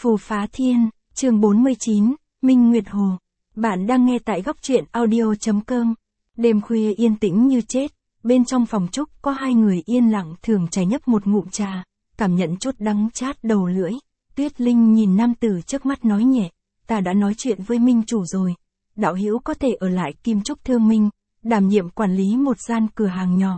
Phù Phá Thiên, chương 49, Minh Nguyệt Hồ. Bạn đang nghe tại góc truyện audio.com. Đêm khuya yên tĩnh như chết, bên trong phòng trúc có hai người yên lặng thường chảy nhấp một ngụm trà, cảm nhận chút đắng chát đầu lưỡi. Tuyết Linh nhìn nam tử trước mắt nói nhẹ, ta đã nói chuyện với Minh chủ rồi. Đạo hữu có thể ở lại Kim Trúc Thương Minh, đảm nhiệm quản lý một gian cửa hàng nhỏ.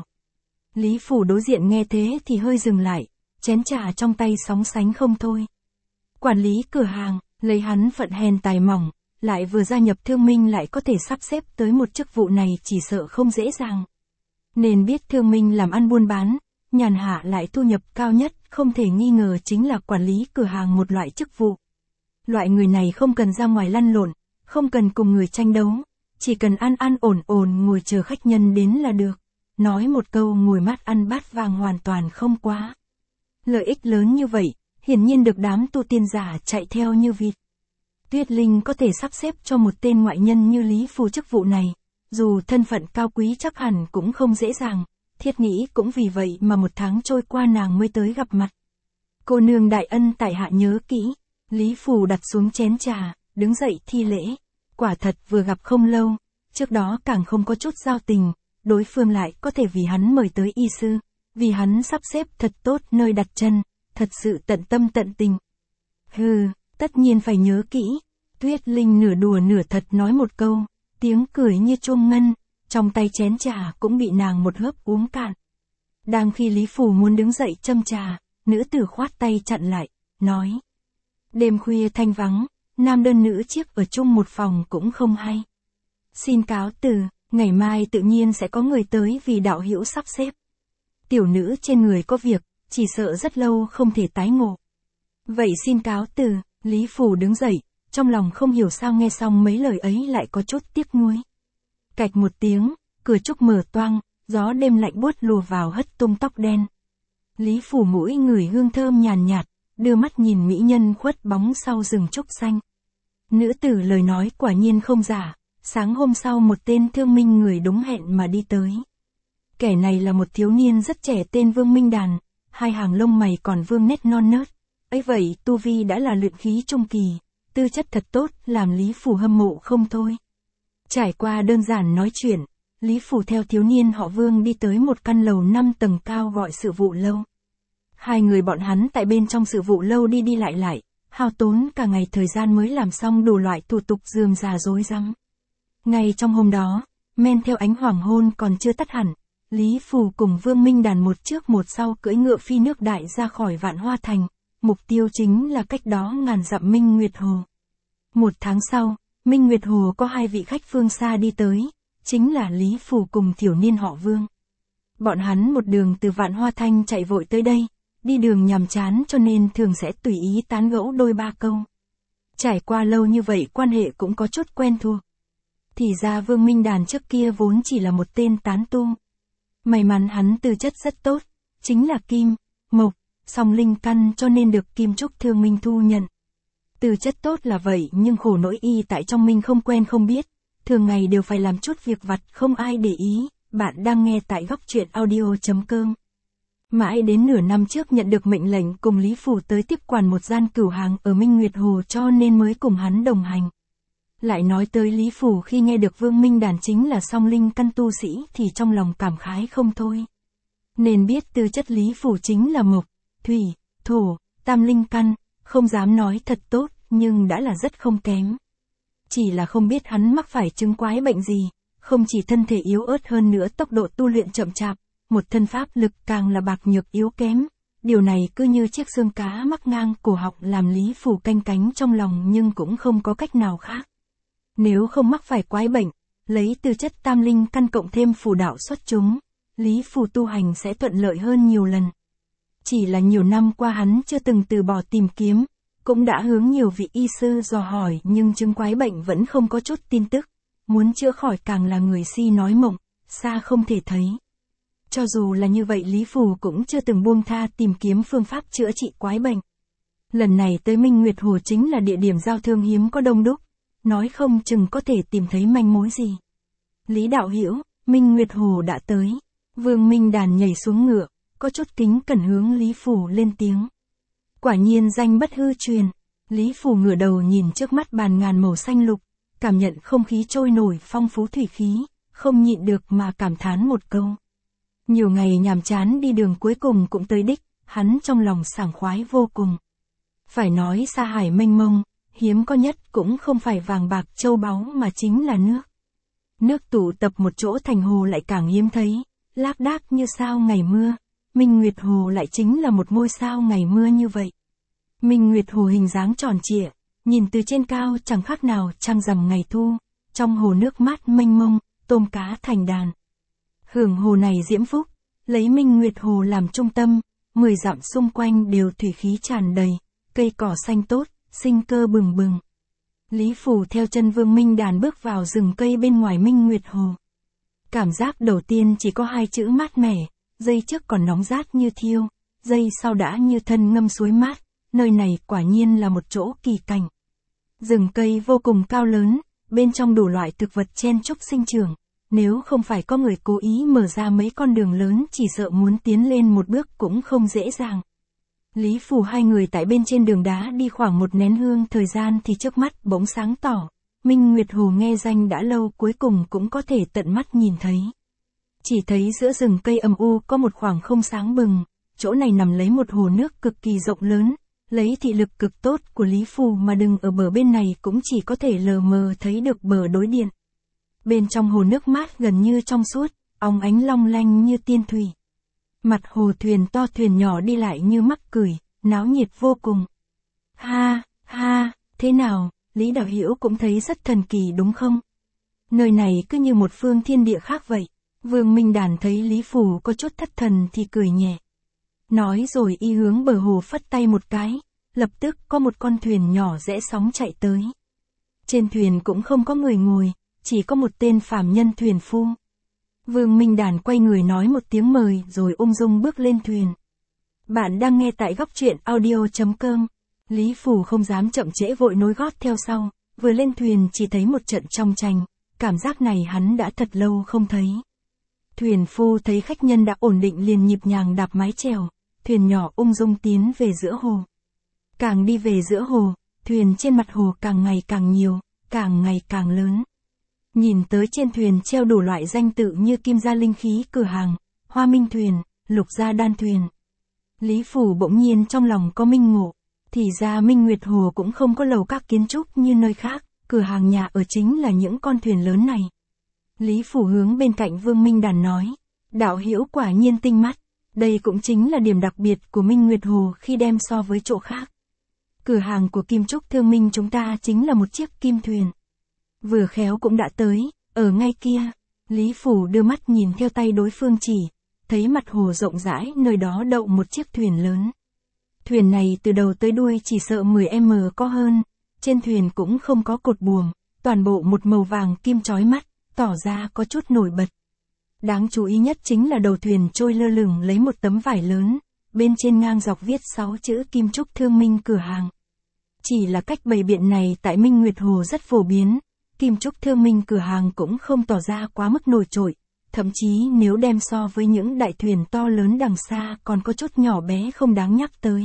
Lý Phủ đối diện nghe thế thì hơi dừng lại, chén trà trong tay sóng sánh không thôi. Quản lý cửa hàng, lấy hắn phận hèn tài mỏng, lại vừa gia nhập Thương Minh lại có thể sắp xếp tới một chức vụ này chỉ sợ không dễ dàng. Nên biết Thương Minh làm ăn buôn bán, nhàn hạ lại thu nhập cao nhất, không thể nghi ngờ chính là quản lý cửa hàng một loại chức vụ. Loại người này không cần ra ngoài lăn lộn, không cần cùng người tranh đấu, chỉ cần an ổn ngồi chờ khách nhân đến là được. Nói một câu ngồi mát ăn bát vàng hoàn toàn không quá. Lợi ích lớn như vậy, hiển nhiên được đám tu tiên giả chạy theo như vịt. Tuyết Linh có thể sắp xếp cho một tên ngoại nhân như Lý Phù chức vụ này, dù thân phận cao quý chắc hẳn cũng không dễ dàng, thiết nghĩ cũng vì vậy mà một tháng trôi qua nàng mới tới gặp mặt. Cô nương đại ân tại hạ nhớ kỹ, Lý Phù đặt xuống chén trà, đứng dậy thi lễ. Quả thật vừa gặp không lâu, trước đó càng không có chút giao tình, đối phương lại có thể vì hắn mời tới y sư, vì hắn sắp xếp thật tốt nơi đặt chân, thật sự tận tâm tận tình. Hừ, tất nhiên phải nhớ kỹ. Tuyết Linh nửa đùa nửa thật nói một câu, tiếng cười như chuông ngân, trong tay chén trà cũng bị nàng một hớp uống cạn. Đang khi Lý Phủ muốn đứng dậy châm trà, nữ tử khoát tay chặn lại, nói. Đêm khuya thanh vắng, nam đơn nữ chiếc ở chung một phòng cũng không hay. Xin cáo từ, ngày mai tự nhiên sẽ có người tới vì đạo hữu sắp xếp. Tiểu nữ trên người có việc, chỉ sợ rất lâu không thể tái ngộ. Vậy xin cáo từ, Lý Phủ đứng dậy, trong lòng không hiểu sao nghe xong mấy lời ấy lại có chút tiếc nuối. Cạch một tiếng, cửa trúc mở toang, gió đêm lạnh buốt lùa vào hất tung tóc đen. Lý Phủ mũi ngửi hương thơm nhàn nhạt, đưa mắt nhìn mỹ nhân khuất bóng sau rừng trúc xanh. Nữ tử lời nói quả nhiên không giả, sáng hôm sau một tên Thương Minh người đúng hẹn mà đi tới. Kẻ này là một thiếu niên rất trẻ tên Vương Minh Đàn, hai hàng lông mày còn vương nét non nớt. Ấy vậy tu vi đã là luyện khí trung kỳ, tư chất thật tốt làm Lý Phủ hâm mộ không thôi. Trải qua đơn giản nói chuyện, Lý Phủ theo thiếu niên họ Vương đi tới một căn lầu 5 tầng cao gọi sự vụ lâu. Hai người bọn hắn tại bên trong sự vụ lâu đi lại, hao tốn cả ngày thời gian mới làm xong đủ loại thủ tục rườm rà rối rắm. Ngay trong hôm đó, men theo ánh hoàng hôn còn chưa tắt hẳn, Lý Phủ cùng Vương Minh Đàn một trước một sau cưỡi ngựa phi nước đại ra khỏi Vạn Hoa Thành, mục tiêu chính là cách đó ngàn dặm Minh Nguyệt Hồ. Một tháng sau, Minh Nguyệt Hồ có hai vị khách phương xa đi tới, chính là Lý Phủ cùng thiểu niên họ Vương. Bọn hắn một đường từ Vạn Hoa Thanh chạy vội tới đây, đi đường nhàm chán cho nên thường sẽ tùy ý tán gẫu đôi ba câu. Trải qua lâu như vậy quan hệ cũng có chút quen thuộc. Thì ra Vương Minh Đàn trước kia vốn chỉ là một tên tán tu. May mắn hắn tư chất rất tốt, chính là kim, mộc, song linh căn cho nên được Kim Trúc Thương Minh thu nhận. Tư chất tốt là vậy nhưng khổ nỗi y tại trong minh không quen không biết, thường ngày đều phải làm chút việc vặt không ai để ý. Bạn đang nghe tại góc truyện audio.com. Mãi đến nửa năm trước nhận được mệnh lệnh cùng Lý Phủ tới tiếp quản một gian cửu hàng ở Minh Nguyệt Hồ cho nên mới cùng hắn đồng hành. Lại nói tới Lý Phủ khi nghe được Vương Minh Đàn chính là song linh căn tu sĩ thì trong lòng cảm khái không thôi. Nên biết tư chất Lý Phủ chính là mộc, thủy, thổ, tam linh căn, không dám nói thật tốt nhưng đã là rất không kém. Chỉ là không biết hắn mắc phải chứng quái bệnh gì, không chỉ thân thể yếu ớt hơn nữa tốc độ tu luyện chậm chạp, một thân pháp lực càng là bạc nhược yếu kém. Điều này cứ như chiếc xương cá mắc ngang cổ họng làm Lý Phủ canh cánh trong lòng nhưng cũng không có cách nào khác. Nếu không mắc phải quái bệnh, lấy tư chất tam linh căn cộng thêm phù đạo xuất chúng, Lý Phủ tu hành sẽ thuận lợi hơn nhiều lần. Chỉ là nhiều năm qua hắn chưa từng từ bỏ tìm kiếm, cũng đã hướng nhiều vị y sư dò hỏi nhưng chứng quái bệnh vẫn không có chút tin tức, muốn chữa khỏi càng là người si nói mộng, xa không thể thấy. Cho dù là như vậy Lý Phủ cũng chưa từng buông tha tìm kiếm phương pháp chữa trị quái bệnh. Lần này tới Minh Nguyệt Hồ chính là địa điểm giao thương hiếm có đông đúc, nói không chừng có thể tìm thấy manh mối gì. Lý đạo hữu, Minh Nguyệt Hồ đã tới. Vương Minh Đàn nhảy xuống ngựa, có chút kính cẩn hướng Lý Phủ lên tiếng. Quả nhiên danh bất hư truyền. Lý Phù ngửa đầu nhìn trước mắt bàn ngàn màu xanh lục, cảm nhận không khí trôi nổi phong phú thủy khí, không nhịn được mà cảm thán một câu. Nhiều ngày nhàm chán đi đường cuối cùng cũng tới đích, hắn trong lòng sảng khoái vô cùng. Phải nói sa hải mênh mông, hiếm có nhất cũng không phải vàng bạc châu báu mà chính là nước. Nước tụ tập một chỗ thành hồ lại càng hiếm thấy, lác đác như sao ngày mưa, Minh Nguyệt Hồ lại chính là một ngôi sao ngày mưa như vậy. Minh Nguyệt Hồ hình dáng tròn trịa, nhìn từ trên cao chẳng khác nào trăng rằm ngày thu, trong hồ nước mát mênh mông, tôm cá thành đàn. Hưởng hồ này diễm phúc, lấy Minh Nguyệt Hồ làm trung tâm, 10 dặm xung quanh đều thủy khí tràn đầy, cây cỏ xanh tốt, sinh cơ bừng bừng. Lý Phù theo chân Vương Minh Đàn bước vào rừng cây bên ngoài Minh Nguyệt Hồ. Cảm giác đầu tiên chỉ có 2 chữ mát mẻ, giây trước còn nóng rát như thiêu, giây sau đã như thân ngâm suối mát, nơi này quả nhiên là một chỗ kỳ cảnh. Rừng cây vô cùng cao lớn, bên trong đủ loại thực vật chen chúc sinh trưởng, nếu không phải có người cố ý mở ra mấy con đường lớn chỉ sợ muốn tiến lên một bước cũng không dễ dàng. Lý Phù hai người tại bên trên đường đá đi khoảng một nén hương thời gian thì trước mắt bỗng sáng tỏ, Minh Nguyệt Hồ nghe danh đã lâu cuối cùng cũng có thể tận mắt nhìn thấy. Chỉ thấy giữa rừng cây âm u có một khoảng không sáng bừng, chỗ này nằm lấy một hồ nước cực kỳ rộng lớn, lấy thị lực cực tốt của Lý Phù mà đừng ở bờ bên này cũng chỉ có thể lờ mờ thấy được bờ đối diện. Bên trong hồ nước mát gần như trong suốt, óng ánh long lanh như tiên thủy. Mặt hồ thuyền to thuyền nhỏ đi lại như mắc cười, náo nhiệt vô cùng. Ha, ha, thế nào, Lý Đạo Hiểu cũng thấy rất thần kỳ đúng không? Nơi này cứ như một phương thiên địa khác vậy. Vương Minh Đàn thấy Lý Phù có chút thất thần thì cười nhẹ. Nói rồi y hướng bờ hồ phất tay một cái, lập tức có một con thuyền nhỏ rẽ sóng chạy tới. Trên thuyền cũng không có người ngồi, chỉ có một tên phàm nhân thuyền phu. Vương Minh Đàn quay người nói một tiếng mời rồi ung dung bước lên thuyền. Bạn đang nghe tại góc truyện audio.com. Lý Phù không dám chậm trễ vội nối gót theo sau, vừa lên thuyền chỉ thấy một trận trong tranh, cảm giác này hắn đã thật lâu không thấy. Thuyền phu thấy khách nhân đã ổn định liền nhịp nhàng đạp mái chèo, thuyền nhỏ ung dung tiến về giữa hồ. Càng đi về giữa hồ, thuyền trên mặt hồ càng ngày càng nhiều, càng ngày càng lớn. Nhìn tới trên thuyền treo đủ loại danh tự như Kim Gia Linh Khí cửa hàng, Hoa Minh thuyền, Lục Gia Đan thuyền. Lý Phù bỗng nhiên trong lòng có minh ngộ, thì ra Minh Nguyệt Hồ cũng không có lầu các kiến trúc như nơi khác, cửa hàng nhà ở chính là những con thuyền lớn này. Lý Phù hướng bên cạnh Vương Minh Đàn nói, Đạo Hiểu quả nhiên tinh mắt, đây cũng chính là điểm đặc biệt của Minh Nguyệt Hồ khi đem so với chỗ khác. Cửa hàng của Kim Trúc Thương Minh chúng ta chính là một chiếc kim thuyền. Vừa khéo cũng đã tới, ở ngay kia. Lý Phù đưa mắt nhìn theo tay đối phương chỉ, thấy mặt hồ rộng rãi nơi đó đậu một chiếc thuyền lớn. Thuyền này từ đầu tới đuôi chỉ sợ 10m có hơn, trên thuyền cũng không có cột buồm, toàn bộ một màu vàng kim chói mắt, tỏ ra có chút nổi bật. Đáng chú ý nhất chính là đầu thuyền trôi lơ lửng lấy một tấm vải lớn, bên trên ngang dọc viết 6 chữ Kim Trúc Thương Minh cửa hàng. Chỉ là cách bày biện này tại Minh Nguyệt Hồ rất phổ biến, Kim Trúc Thương Minh cửa hàng cũng không tỏ ra quá mức nổi trội, thậm chí nếu đem so với những đại thuyền to lớn đằng xa còn có chút nhỏ bé không đáng nhắc tới.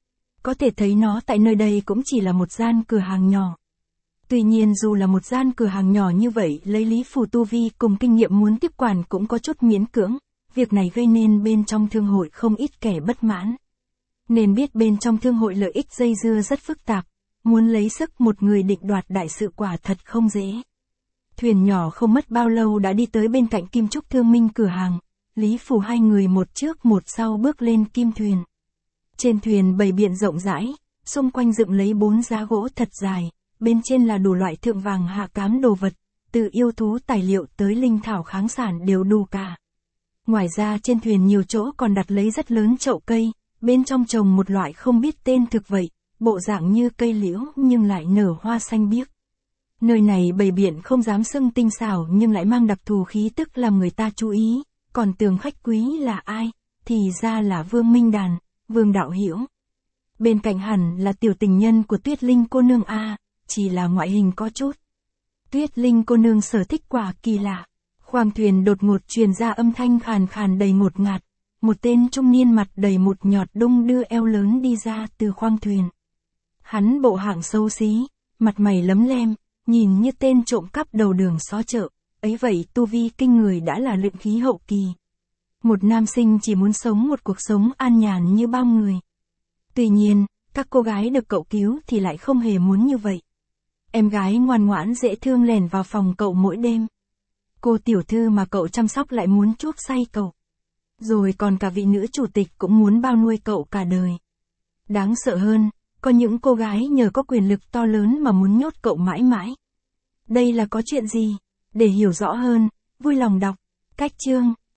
Có thể thấy nó tại nơi đây cũng chỉ là một gian cửa hàng nhỏ. Tuy nhiên dù là một gian cửa hàng nhỏ như vậy lấy Lý Phù tu vi cùng kinh nghiệm muốn tiếp quản cũng có chút miễn cưỡng, việc này gây nên bên trong thương hội không ít kẻ bất mãn. Nên biết bên trong thương hội lợi ích dây dưa rất phức tạp, muốn lấy sức một người định đoạt đại sự quả thật không dễ. Thuyền nhỏ không mất bao lâu đã đi tới bên cạnh Kim Trúc Thương Minh cửa hàng, Lý Phù hai người một trước một sau bước lên kim thuyền. Trên thuyền bày biện rộng rãi, xung quanh dựng lấy 4 giá gỗ thật dài, bên trên là đủ loại thượng vàng hạ cám đồ vật, từ yêu thú tài liệu tới linh thảo kháng sản đều đủ cả. Ngoài ra trên thuyền nhiều chỗ còn đặt lấy rất lớn chậu cây, bên trong trồng một loại không biết tên thực vậy, bộ dạng như cây liễu nhưng lại nở hoa xanh biếc. Nơi này bày biện không dám xưng tinh xảo nhưng lại mang đặc thù khí tức làm người ta chú ý, còn tưởng khách quý là ai, thì ra là Vương Minh Đàn, Vương Đạo Hiểu. Bên cạnh hẳn là tiểu tình nhân của Tuyết Linh cô nương a, chỉ là ngoại hình có chút. Tuyết Linh cô nương sở thích quả kỳ lạ. Khoang thuyền đột ngột truyền ra âm thanh khàn khàn đầy ngột ngạt, một tên trung niên mặt đầy một nhọt đung đưa eo lớn đi ra từ khoang thuyền. Hắn bộ hạng xấu xí, mặt mày lấm lem, nhìn như tên trộm cắp đầu đường xó chợ, ấy vậy tu vi kinh người đã là luyện khí hậu kỳ. Một nam sinh chỉ muốn sống một cuộc sống an nhàn như bao người. Tuy nhiên, các cô gái được cậu cứu thì lại không hề muốn như vậy. Em gái ngoan ngoãn dễ thương lèn vào phòng cậu mỗi đêm. Cô tiểu thư mà cậu chăm sóc lại muốn chuốc say cậu. Rồi còn cả vị nữ chủ tịch cũng muốn bao nuôi cậu cả đời. Đáng sợ hơn, có những cô gái nhờ có quyền lực to lớn mà muốn nhốt cậu mãi mãi. Đây là có chuyện gì? Để hiểu rõ hơn, vui lòng đọc. Cách chương